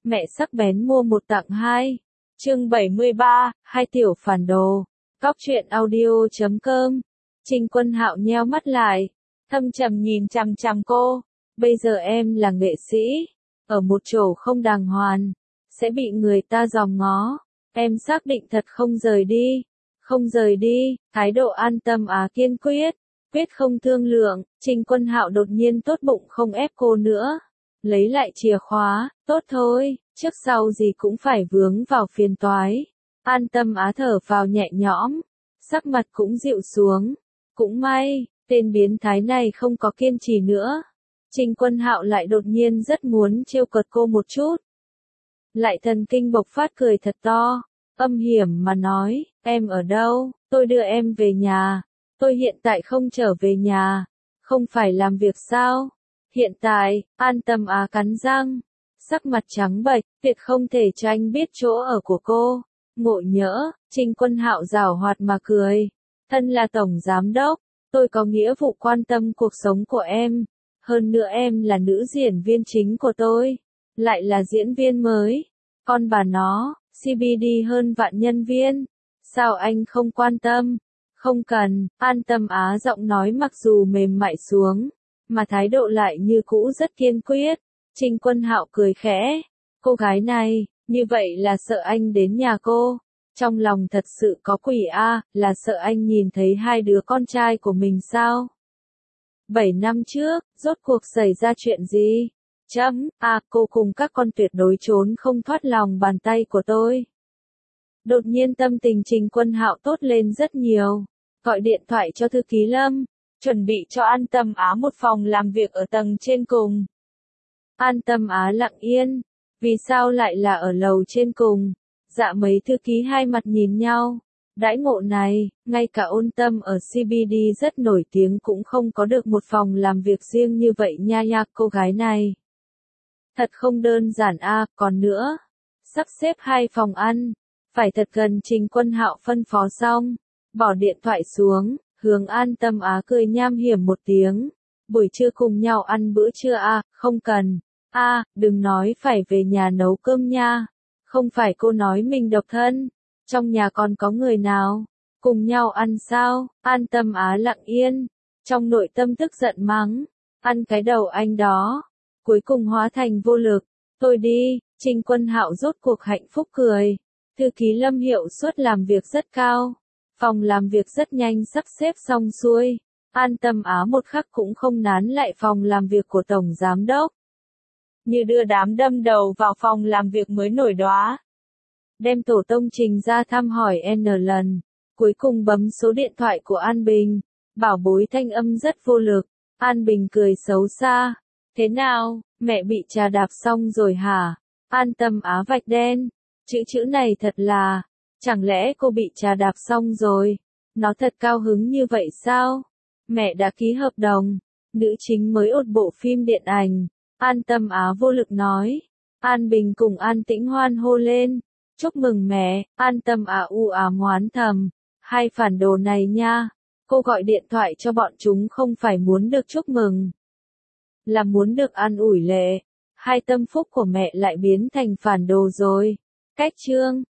Mẹ sắc bén mua một tặng hai. Chương 73, hai tiểu phản đồ. Cóc truyện audio.com. Trình Quân Hạo nheo mắt lại, thâm trầm nhìn chằm chằm cô. Bây giờ em là nghệ sĩ, ở một chỗ không đàng hoàng, sẽ bị người ta dòm ngó. Em xác định thật không rời đi. Không rời đi, thái độ An Tâm Á kiên quyết, quyết không thương lượng. Trình Quân Hạo đột nhiên tốt bụng không ép cô nữa. Lấy lại chìa khóa, tốt thôi, trước sau gì cũng phải vướng vào phiền toái. An Tâm Á thở vào nhẹ nhõm, sắc mặt cũng dịu xuống. Cũng may, tên biến thái này không có kiên trì nữa. Trình Quân Hạo lại đột nhiên rất muốn trêu cợt cô một chút. Lại thần kinh bộc phát cười thật to, âm hiểm mà nói, em ở đâu, tôi đưa em về nhà. Tôi hiện tại không trở về nhà, không phải làm việc sao? Hiện tại, An Tâm Á cắn răng, sắc mặt trắng bệch, tuyệt không thể cho anh biết chỗ ở của cô. Ngộ nhỡ, Trình Quân Hạo giảo hoạt mà cười. Thân là tổng giám đốc, tôi có nghĩa vụ quan tâm cuộc sống của em. Hơn nữa em là nữ diễn viên chính của tôi, lại là diễn viên mới. Con bà nó, CBD hơn vạn nhân viên. Sao anh không quan tâm? Không cần. An Tâm Á giọng nói mặc dù mềm mại xuống, mà thái độ lại như cũ rất kiên quyết. Trình Quân Hạo cười khẽ. Cô gái này, như vậy là sợ anh đến nhà cô. Trong lòng thật sự có quỷ a, là sợ anh nhìn thấy hai đứa con trai của mình sao? 7 năm trước, rốt cuộc xảy ra chuyện gì? Cô cùng các con tuyệt đối trốn không thoát lòng bàn tay của tôi. Đột nhiên tâm tình Trình Quân Hạo tốt lên rất nhiều. Gọi điện thoại cho thư ký Lâm, chuẩn bị cho An Tâm Á một phòng làm việc ở tầng trên cùng. An Tâm Á lặng yên, vì sao lại là ở lầu trên cùng? Dạ mấy thư ký hai mặt nhìn nhau. Đãi ngộ này, ngay cả Ôn Tâm ở CBD rất nổi tiếng cũng không có được một phòng làm việc riêng như vậy nha cô gái này. Thật không đơn giản còn nữa, sắp xếp hai phòng ăn, phải thật gần. Trình Quân Hạo phân phó xong, bỏ điện thoại xuống, hướng An Tâm Á cười nham hiểm một tiếng. Buổi trưa cùng nhau ăn bữa trưa không cần. Đừng nói phải về nhà nấu cơm nha. Không phải cô nói mình độc thân, trong nhà còn có người nào, cùng nhau ăn sao? An Tâm Á lặng yên, trong nội tâm tức giận mắng, ăn cái đầu anh đó, cuối cùng hóa thành vô lực. Tôi đi. Trình Quân Hạo rốt cuộc hạnh phúc cười. Thư ký Lâm hiệu suất làm việc rất cao, phòng làm việc rất nhanh sắp xếp xong xuôi. An Tâm Á một khắc cũng không nán lại phòng làm việc của tổng giám đốc, như đưa đám đâm đầu vào phòng làm việc mới nổi đóa. Đem tổ tông Trình ra thăm hỏi N lần, cuối cùng bấm số điện thoại của An Bình, bảo bối thanh âm rất vô lực. An Bình cười xấu xa. Thế nào, mẹ bị trà đạp xong rồi hả? An Tâm Á vạch đen. Chữ này thật là, chẳng lẽ cô bị trà đạp xong rồi? Nó thật cao hứng như vậy sao? Mẹ đã ký hợp đồng, nữ chính mới ột bộ phim điện ảnh. An Tâm Á vô lực nói. An Bình cùng An Tĩnh hoan hô lên. Chúc mừng mẹ. An Tâm Á ngoán thầm. Hai phản đồ này nha. Cô gọi điện thoại cho bọn chúng không phải muốn được chúc mừng, là muốn được an ủi lệ. Hai tâm phúc của mẹ lại biến thành phản đồ rồi. Cách chương